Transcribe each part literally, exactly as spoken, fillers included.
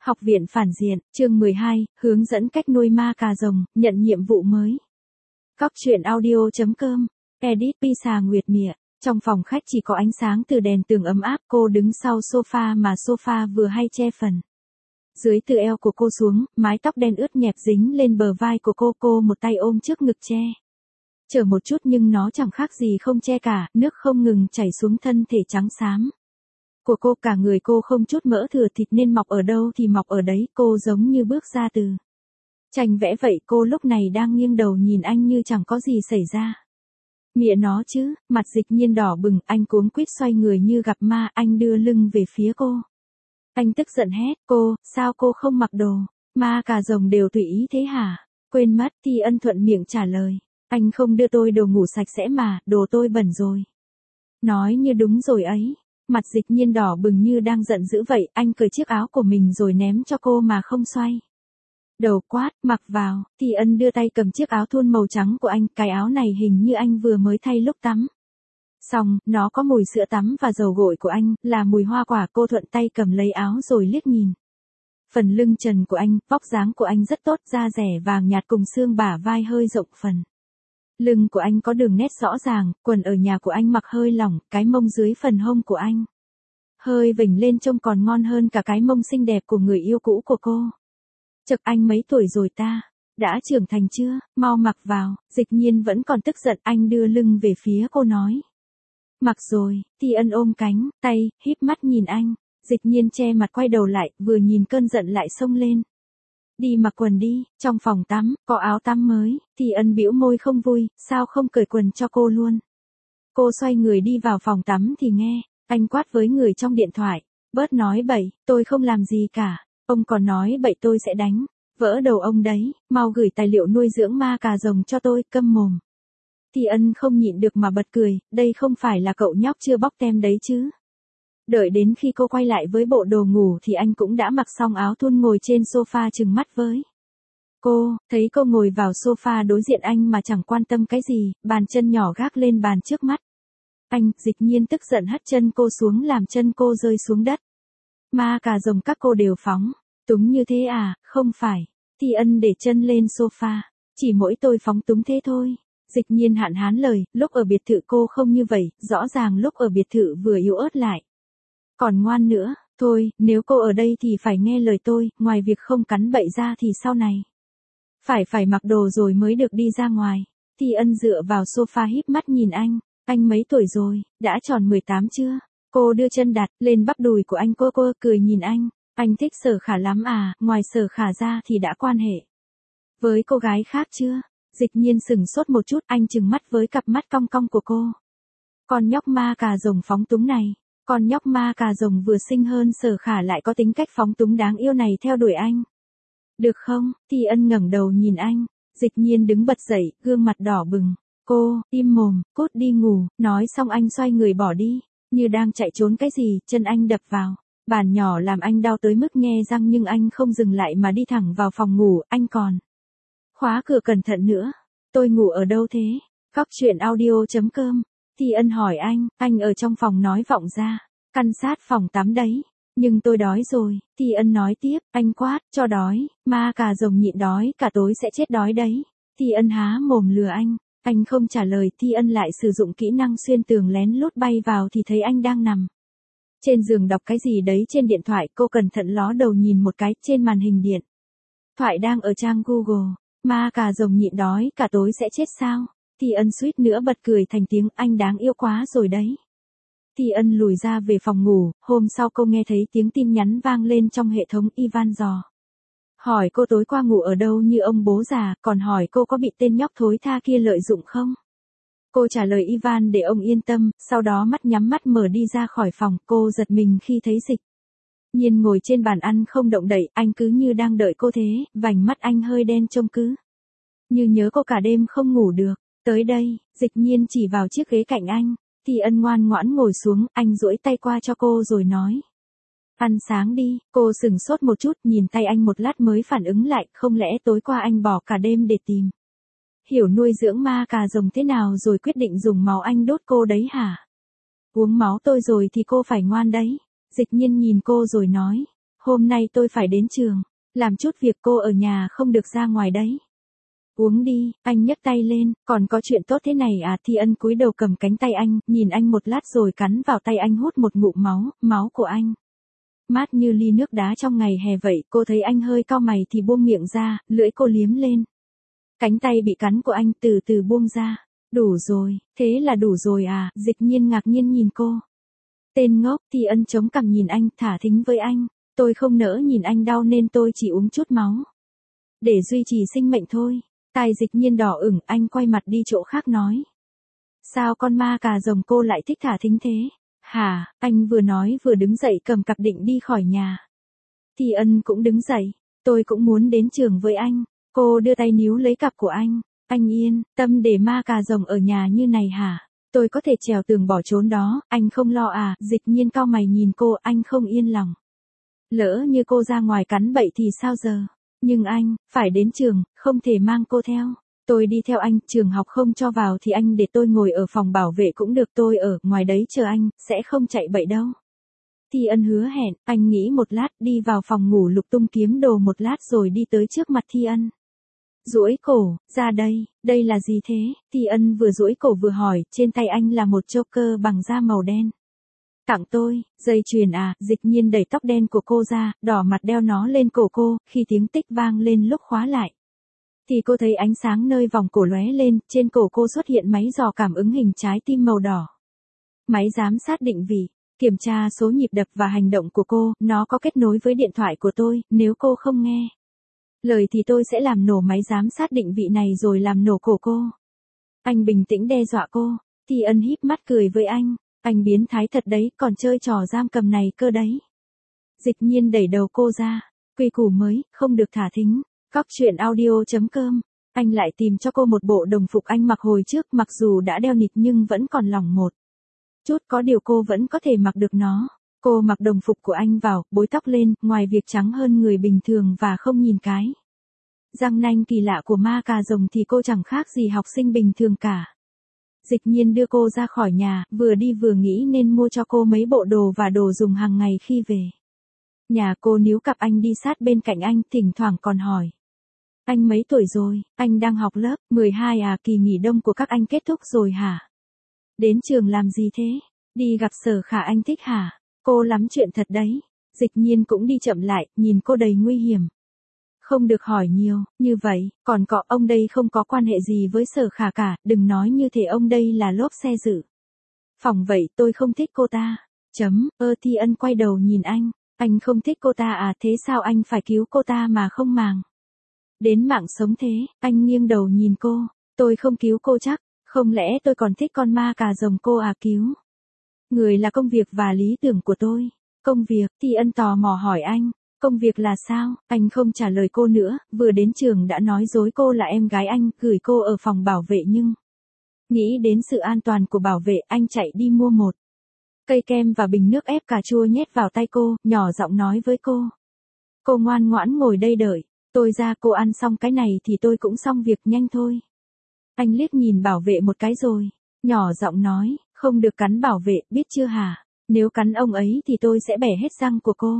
Học viện phản diện, chương mười hai, hướng dẫn cách nuôi ma cà rồng, nhận nhiệm vụ mới. Góc truyện audio.com, edit Pisa Nguyệt Mịa. Trong phòng khách chỉ có ánh sáng từ đèn tường ấm áp, cô đứng sau sofa mà sofa vừa hay che phần. Dưới từ eo của cô xuống, mái tóc đen ướt nhẹp dính lên bờ vai của cô, cô một tay ôm trước ngực che. Chờ một chút nhưng nó chẳng khác gì không che cả, nước không ngừng chảy xuống thân thể trắng xám của cô, cả người cô không chút mỡ thừa thịt nên mọc ở đâu thì mọc ở đấy, cô giống như bước ra từ tranh vẽ vậy. Cô lúc này đang nghiêng đầu nhìn anh như chẳng có gì xảy ra. Mịa nó chứ, mặt Dịch Nhiên đỏ bừng, anh cuống quýt xoay người như gặp ma, anh đưa lưng về phía cô. Anh tức giận hét, cô, sao cô không mặc đồ, ma cà rồng đều tùy ý thế hả? Quên mất, Thi Ân thuận miệng trả lời, anh không đưa tôi đồ ngủ sạch sẽ mà, đồ tôi bẩn rồi. Nói như đúng rồi ấy. Mặt Dịch Nhiên đỏ bừng như đang giận dữ vậy, anh cởi chiếc áo của mình rồi ném cho cô mà không xoay đầu, quát, mặc vào. Thi Ân đưa tay cầm chiếc áo thun màu trắng của anh, cái áo này hình như anh vừa mới thay lúc tắm xong, nó có mùi sữa tắm và dầu gội của anh, là mùi hoa quả. Cô thuận tay cầm lấy áo rồi liếc nhìn phần lưng trần của anh, vóc dáng của anh rất tốt, da rẻ vàng nhạt cùng xương bả vai hơi rộng, phần lưng của anh có đường nét rõ ràng, quần ở nhà của anh mặc hơi lỏng, cái mông dưới phần hông của anh hơi vểnh lên trông còn ngon hơn cả cái mông xinh đẹp của người yêu cũ của cô. Chật, anh mấy tuổi rồi ta? Đã trưởng thành chưa? Mau mặc vào. Dịch Nhiên vẫn còn tức giận, anh đưa lưng về phía cô nói. Mặc rồi. Thi Ân ôm cánh tay, híp mắt nhìn anh. Dịch Nhiên che mặt quay đầu lại, vừa nhìn cơn giận lại xông lên. Đi mặc quần đi, trong phòng tắm, có áo tắm mới. Thi Ân bĩu môi không vui, sao không cởi quần cho cô luôn. Cô xoay người đi vào phòng tắm thì nghe, anh quát với người trong điện thoại. Bớt nói bậy, tôi không làm gì cả. Ông còn nói bậy tôi sẽ đánh vỡ đầu ông đấy, mau gửi tài liệu nuôi dưỡng ma cà rồng cho tôi, câm mồm. Thi Ân không nhịn được mà bật cười, đây không phải là cậu nhóc chưa bóc tem đấy chứ. Đợi đến khi cô quay lại với bộ đồ ngủ thì anh cũng đã mặc xong áo thun ngồi trên sofa trừng mắt với cô, thấy cô ngồi vào sofa đối diện anh mà chẳng quan tâm cái gì, bàn chân nhỏ gác lên bàn trước mắt anh. Dịch Nhiên tức giận hất chân cô xuống làm chân cô rơi xuống đất. Ma cà rồng các cô đều phóng túng như thế à? Không phải. Thi Ân để chân lên sofa. Chỉ mỗi tôi phóng túng thế thôi. Dịch Nhiên hạn hán lời, lúc ở biệt thự cô không như vậy, rõ ràng lúc ở biệt thự vừa yếu ớt lại còn ngoan nữa. Thôi, nếu cô ở đây thì phải nghe lời tôi, ngoài việc không cắn bậy ra thì sau này phải phải mặc đồ rồi mới được đi ra ngoài. Thi Ân dựa vào sofa híp mắt nhìn anh. Anh mấy tuổi rồi, đã tròn mười tám chưa? Cô đưa chân đặt lên bắp đùi của anh, cô cô cười nhìn anh. Anh thích Sở Khả lắm à? Ngoài Sở Khả ra thì đã quan hệ với cô gái khác chưa? Dịch Nhiên sừng sốt một chút, anh trừng mắt với cặp mắt cong cong của cô. Con nhóc ma cà rồng phóng túng này, con nhóc ma cà rồng vừa xinh hơn Sở Khả lại có tính cách phóng túng đáng yêu này theo đuổi anh. Được không? Thi Ân ngẩng đầu nhìn anh. Dịch Nhiên đứng bật dậy, gương mặt đỏ bừng. Cô, im mồm, cút đi ngủ. Nói xong anh xoay người bỏ đi, như đang chạy trốn cái gì. Chân anh đập vào bàn nhỏ làm anh đau tới mức nhe răng, nhưng anh không dừng lại mà đi thẳng vào phòng ngủ. Anh còn khóa cửa cẩn thận nữa. Tôi ngủ ở đâu thế? Góc truyện audio.com. Thi Ân hỏi anh, anh ở trong phòng nói vọng ra, căn sát phòng tắm đấy. Nhưng tôi đói rồi. Thi Ân nói tiếp, anh quát, cho đói, ma cà rồng nhịn đói cả tối sẽ chết đói đấy. Thi Ân há mồm lừa anh. Anh không trả lời. Thi Ân lại sử dụng kỹ năng xuyên tường lén lút bay vào thì thấy anh đang nằm trên giường đọc cái gì đấy trên điện thoại. Cô cẩn thận ló đầu nhìn một cái, trên màn hình điện thoại đang ở trang Google. Ma cà rồng nhịn đói cả tối sẽ chết sao? Thi Ân suýt nữa bật cười thành tiếng, anh đáng yêu quá rồi đấy. Thi Ân lùi ra về phòng ngủ. Hôm sau cô nghe thấy tiếng tin nhắn vang lên trong hệ thống. Ivan dò hỏi cô tối qua ngủ ở đâu như ông bố già, còn hỏi cô có bị tên nhóc thối tha kia lợi dụng không? Cô trả lời Ivan để ông yên tâm, sau đó mắt nhắm mắt mở đi ra khỏi phòng. Cô giật mình khi thấy Dịch Nhiên ngồi trên bàn ăn không động đậy, anh cứ như đang đợi cô thế, vành mắt anh hơi đen trông cứ như nhớ cô cả đêm không ngủ được. Tới đây, Dịch Nhiên chỉ vào chiếc ghế cạnh anh. Thi Ân ngoan ngoãn ngồi xuống, anh duỗi tay qua cho cô rồi nói. Ăn sáng đi. Cô sừng sốt một chút, nhìn tay anh một lát mới phản ứng lại, không lẽ tối qua anh bỏ cả đêm để tìm hiểu nuôi dưỡng ma cà rồng thế nào rồi quyết định dùng máu anh đốt cô đấy hả? Uống máu tôi rồi thì cô phải ngoan đấy. Dịch Nhiên nhìn cô rồi nói. hôm nay tôi phải đến trường, làm chút việc, cô ở nhà không được ra ngoài đấy. Uống đi, anh nhấc tay lên, còn có chuyện tốt thế này à? Thi Ân cúi đầu cầm cánh tay anh, nhìn anh một lát rồi cắn vào tay anh hút một ngụm máu, máu của anh. Mát như ly nước đá trong ngày hè vậy, cô thấy anh hơi cau mày thì buông miệng ra, lưỡi cô liếm lên. Cánh tay bị cắn của anh từ từ buông ra. Đủ rồi, thế là đủ rồi à? Dịch Nhiên ngạc nhiên nhìn cô. Tên ngốc. Thi Ân chống cằm nhìn anh, thả thính với anh. Tôi không nỡ nhìn anh đau nên tôi chỉ uống chút máu. Để duy trì sinh mệnh thôi. Tai Dịch Nhiên đỏ ửng, anh quay mặt đi chỗ khác nói. Sao con ma cà rồng cô lại thích thả thính thế? Hả? Anh vừa nói vừa đứng dậy cầm cặp định đi khỏi nhà. Thi Ân cũng đứng dậy. Tôi cũng muốn đến trường với anh. Cô đưa tay níu lấy cặp của anh. Anh yên tâm để ma cà rồng ở nhà như này hả? Tôi có thể trèo tường bỏ trốn đó, anh không lo à? Dịch Nhiên cau mày nhìn cô, anh không yên lòng. Lỡ như cô ra ngoài cắn bậy thì sao giờ? Nhưng anh, phải đến trường, không thể mang cô theo. Tôi đi theo anh, trường học không cho vào thì anh để tôi ngồi ở phòng bảo vệ cũng được, tôi ở ngoài đấy chờ anh, sẽ không chạy bậy đâu. Thi Ân hứa hẹn, anh nghĩ một lát, đi vào phòng ngủ lục tung kiếm đồ một lát rồi đi tới trước mặt Thi Ân. Duỗi cổ, ra đây, đây là gì thế? Thi Ân vừa duỗi cổ vừa hỏi, trên tay anh là một choker bằng da màu đen. Tặng tôi, dây chuyền à? Dịch Nhiên đẩy tóc đen của cô ra, đỏ mặt đeo nó lên cổ cô, khi tiếng tích vang lên lúc khóa lại. Thì cô thấy ánh sáng nơi vòng cổ lóe lên, trên cổ cô xuất hiện máy dò cảm ứng hình trái tim màu đỏ. Máy giám sát định vị, kiểm tra số nhịp đập và hành động của cô, nó có kết nối với điện thoại của tôi, nếu cô không nghe lời thì tôi sẽ làm nổ máy giám sát định vị này rồi làm nổ cổ cô. Anh bình tĩnh đe dọa cô. Thi Ân híp mắt cười với anh. Anh biến thái thật đấy, còn chơi trò giam cầm này cơ đấy. Dịch Nhiên đẩy đầu cô ra. Quy củ mới, không được thả thính. Cóc truyện audio chấm com. Anh lại tìm cho cô một bộ đồng phục anh mặc hồi trước, mặc dù đã đeo nịt nhưng vẫn còn lỏng một chút, có điều cô vẫn có thể mặc được nó. Cô mặc đồng phục của anh vào, bối tóc lên, ngoài việc trắng hơn người bình thường và không nhìn cái răng nanh kỳ lạ của ma cà rồng thì cô chẳng khác gì học sinh bình thường cả. Dịch Nhiên đưa cô ra khỏi nhà, vừa đi vừa nghĩ nên mua cho cô mấy bộ đồ và đồ dùng hàng ngày khi về nhà. Cô níu cặp anh đi sát bên cạnh anh, thỉnh thoảng còn hỏi. Anh mấy tuổi rồi? Anh đang học lớp mười hai à? Kỳ nghỉ đông của các anh kết thúc rồi hả? Đến trường làm gì thế? Đi gặp Sở Khả anh thích hả? Cô lắm chuyện thật đấy. Dịch Nhiên cũng đi chậm lại, nhìn cô đầy nguy hiểm. Không được hỏi nhiều, như vậy, còn có ông đây không có quan hệ gì với Sở Khả cả, đừng nói như thể ông đây là lốp xe dự phòng vậy, tôi không thích cô ta. Chấm, ơ Thi Ân quay đầu nhìn anh, anh không thích cô ta à? Thế sao anh phải cứu cô ta mà không màng đến mạng sống thế? Anh nghiêng đầu nhìn cô, tôi không cứu cô chắc, không lẽ tôi còn thích con ma cà rồng cô à? Cứu người là công việc và lý tưởng của tôi. Công việc? Thi Ân tò mò hỏi anh. Công việc là sao? Anh không trả lời cô nữa, vừa đến trường đã nói dối cô là em gái anh, gửi cô ở phòng bảo vệ nhưng nghĩ đến sự an toàn của bảo vệ, anh chạy đi mua một cây kem và bình nước ép cà chua nhét vào tay cô, nhỏ giọng nói với cô. Cô ngoan ngoãn ngồi đây đợi, tôi ra, cô ăn xong cái này thì tôi cũng xong việc, nhanh thôi. Anh liếc nhìn bảo vệ một cái rồi nhỏ giọng nói, không được cắn bảo vệ, biết chưa hả? Nếu cắn ông ấy thì tôi sẽ bẻ hết răng của cô.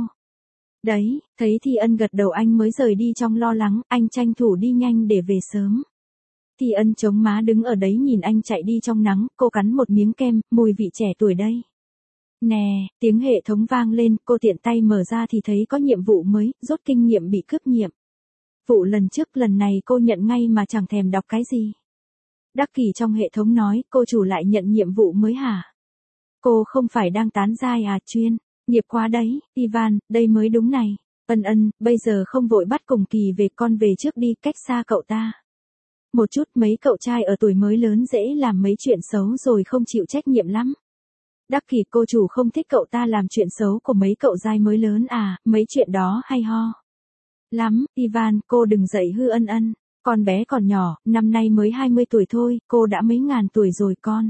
Đấy, thấy Thi Ân gật đầu anh mới rời đi trong lo lắng, anh tranh thủ đi nhanh để về sớm. Thi Ân chống má đứng ở đấy nhìn anh chạy đi trong nắng, cô cắn một miếng kem, mùi vị trẻ tuổi đây. Nè, tiếng hệ thống vang lên, cô tiện tay mở ra thì thấy có nhiệm vụ mới, rút kinh nghiệm bị cướp nhiệm vụ lần trước, lần này cô nhận ngay mà chẳng thèm đọc cái gì. Đắc kỷ trong hệ thống nói, cô chủ lại nhận nhiệm vụ mới hả? Cô không phải đang tán giai à? Chuyên nghiệp quá đấy, Ivan, đây mới đúng này. Ân ân, bây giờ không vội bắt cùng kỳ về, con về trước đi, cách xa cậu ta một chút, mấy cậu trai ở tuổi mới lớn dễ làm mấy chuyện xấu rồi không chịu trách nhiệm lắm. Đắc kỷ, cô chủ không thích cậu ta làm chuyện xấu của mấy cậu giai mới lớn à? Mấy chuyện đó hay ho lắm. Ivan, cô đừng dạy hư Ân Ân, con bé còn nhỏ, năm nay mới hai mươi tuổi thôi, cô đã mấy ngàn tuổi rồi, con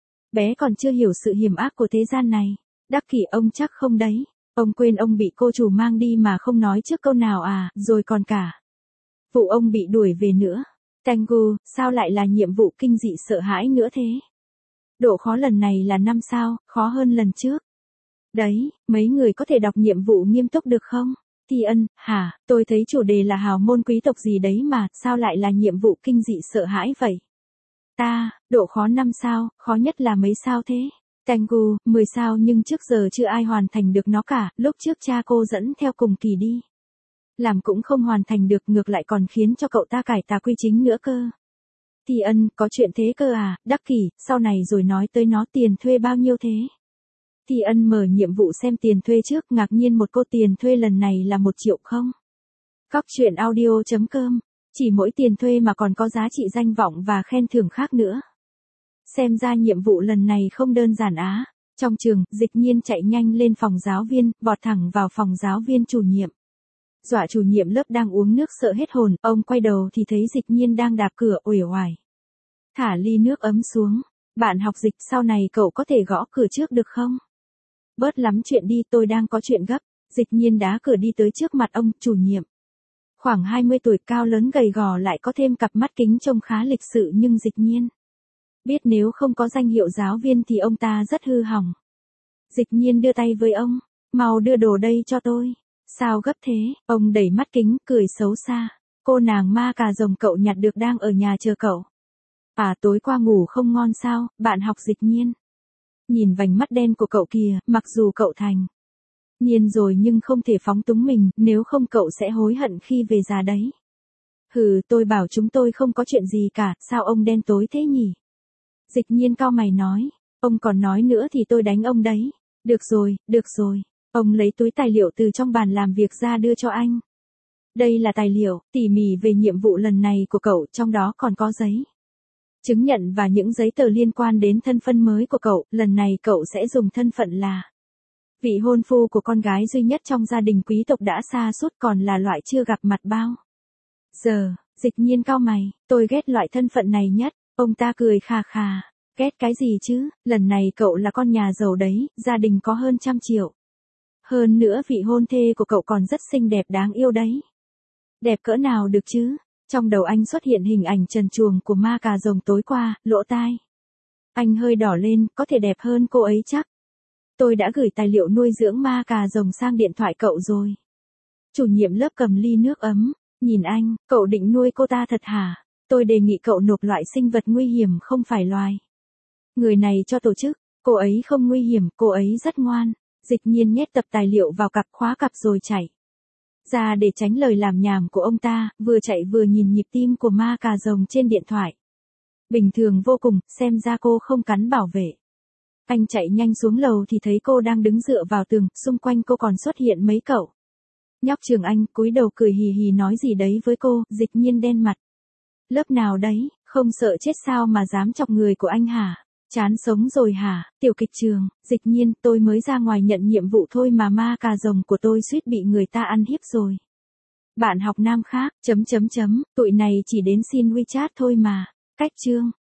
bé còn chưa hiểu sự hiểm ác của thế gian này. Đắc kỷ, ông chắc không đấy, ông quên ông bị cô chủ mang đi mà không nói trước câu nào à? Rồi còn cả vụ ông bị đuổi về nữa. Tengu, sao lại là nhiệm vụ kinh dị sợ hãi nữa thế? Độ khó lần này là năm sao, khó hơn lần trước. Đấy, mấy người có thể đọc nhiệm vụ nghiêm túc được không? Thi Ân, hả, tôi thấy chủ đề là hào môn quý tộc gì đấy mà, sao lại là nhiệm vụ kinh dị sợ hãi vậy? Ta, độ khó năm sao, khó nhất là mấy sao thế? Tengu, mười sao nhưng trước giờ chưa ai hoàn thành được nó cả, lúc trước cha cô dẫn theo cùng kỳ đi. Làm cũng không hoàn thành được, ngược lại còn khiến cho cậu ta cải tà quy chính nữa cơ. Thi Ân, có chuyện thế cơ à, đắc kỷ, sau này rồi nói tới nó. Tiền thuê bao nhiêu thế? Thi Ân mở nhiệm vụ xem tiền thuê trước, ngạc nhiên một cô, tiền thuê lần này là một triệu không? Cóc truyện audio chấm com, chỉ mỗi tiền thuê mà còn có giá trị danh vọng và khen thưởng khác nữa. Xem ra nhiệm vụ lần này không đơn giản á. Trong trường, Dịch Nhiên chạy nhanh lên phòng giáo viên, vọt thẳng vào phòng giáo viên chủ nhiệm. Dọa chủ nhiệm lớp đang uống nước sợ hết hồn, ông quay đầu thì thấy Dịch Nhiên đang đạp cửa uể oải. Thả ly nước ấm xuống. Bạn học Dịch, sau này cậu có thể gõ cửa trước được không? Bớt lắm chuyện đi, tôi đang có chuyện gấp. Dịch Nhiên đá cửa đi tới trước mặt ông chủ nhiệm. Khoảng hai mươi tuổi, cao lớn gầy gò, lại có thêm cặp mắt kính trông khá lịch sự, nhưng Dịch Nhiên biết nếu không có danh hiệu giáo viên thì ông ta rất hư hỏng. Dịch Nhiên đưa tay với ông. Mau đưa đồ đây cho tôi. Sao gấp thế? Ông đẩy mắt kính, cười xấu xa. Cô nàng ma cà rồng cậu nhặt được đang ở nhà chờ cậu. À, tối qua ngủ không ngon sao, bạn học Dịch Nhiên? Nhìn vành mắt đen của cậu kìa, mặc dù cậu thành niên rồi nhưng không thể phóng túng mình, nếu không cậu sẽ hối hận khi về già đấy. Hừ, tôi bảo chúng tôi không có chuyện gì cả, sao ông đen tối thế nhỉ? Dịch Nhiên cau mày nói, ông còn nói nữa thì tôi đánh ông đấy. Được rồi, được rồi. Ông lấy túi tài liệu từ trong bàn làm việc ra đưa cho anh. Đây là tài liệu tỉ mỉ về nhiệm vụ lần này của cậu, trong đó còn có giấy chứng nhận và những giấy tờ liên quan đến thân phận mới của cậu. Lần này cậu sẽ dùng thân phận là vị hôn phu của con gái duy nhất trong gia đình quý tộc đã sa sút, còn là loại chưa gặp mặt bao giờ. Dịch Nhiên cau mày, tôi ghét loại thân phận này nhất. Ông ta cười khà khà, ghét cái gì chứ, lần này cậu là con nhà giàu đấy, gia đình có hơn trăm triệu. Hơn nữa vị hôn thê của cậu còn rất xinh đẹp đáng yêu đấy. Đẹp cỡ nào được chứ? Trong đầu anh xuất hiện hình ảnh trần truồng của ma cà rồng tối qua, lỗ tai anh hơi đỏ lên, có thể đẹp hơn cô ấy chắc. Tôi đã gửi tài liệu nuôi dưỡng ma cà rồng sang điện thoại cậu rồi. Chủ nhiệm lớp cầm ly nước ấm, nhìn anh, cậu định nuôi cô ta thật hả? Tôi đề nghị cậu nộp loại sinh vật nguy hiểm, không phải loài người này cho tổ chức. Cô ấy không nguy hiểm, cô ấy rất ngoan. Dịch Nhiên nhét tập tài liệu vào cặp, khóa cặp rồi chạy ra để tránh lời làm nhảm của ông ta, vừa chạy vừa nhìn nhịp tim của ma cà rồng trên điện thoại. Bình thường vô cùng, xem ra cô không cắn bảo vệ. Anh chạy nhanh xuống lầu thì thấy cô đang đứng dựa vào tường, xung quanh cô còn xuất hiện mấy cậu nhóc trường anh, cúi đầu cười hì hì nói gì đấy với cô. Dịch Nhiên đen mặt. Lớp nào đấy, không sợ chết sao mà dám chọc người của anh hả? Chán sống rồi hả? Tiểu kịch trường, Dịch Nhiên, tôi mới ra ngoài nhận nhiệm vụ thôi mà ma cà rồng của tôi suýt bị người ta ăn hiếp rồi. Bạn học nam khác, chấm chấm chấm, tụi này chỉ đến xin WeChat thôi mà. Cách chương.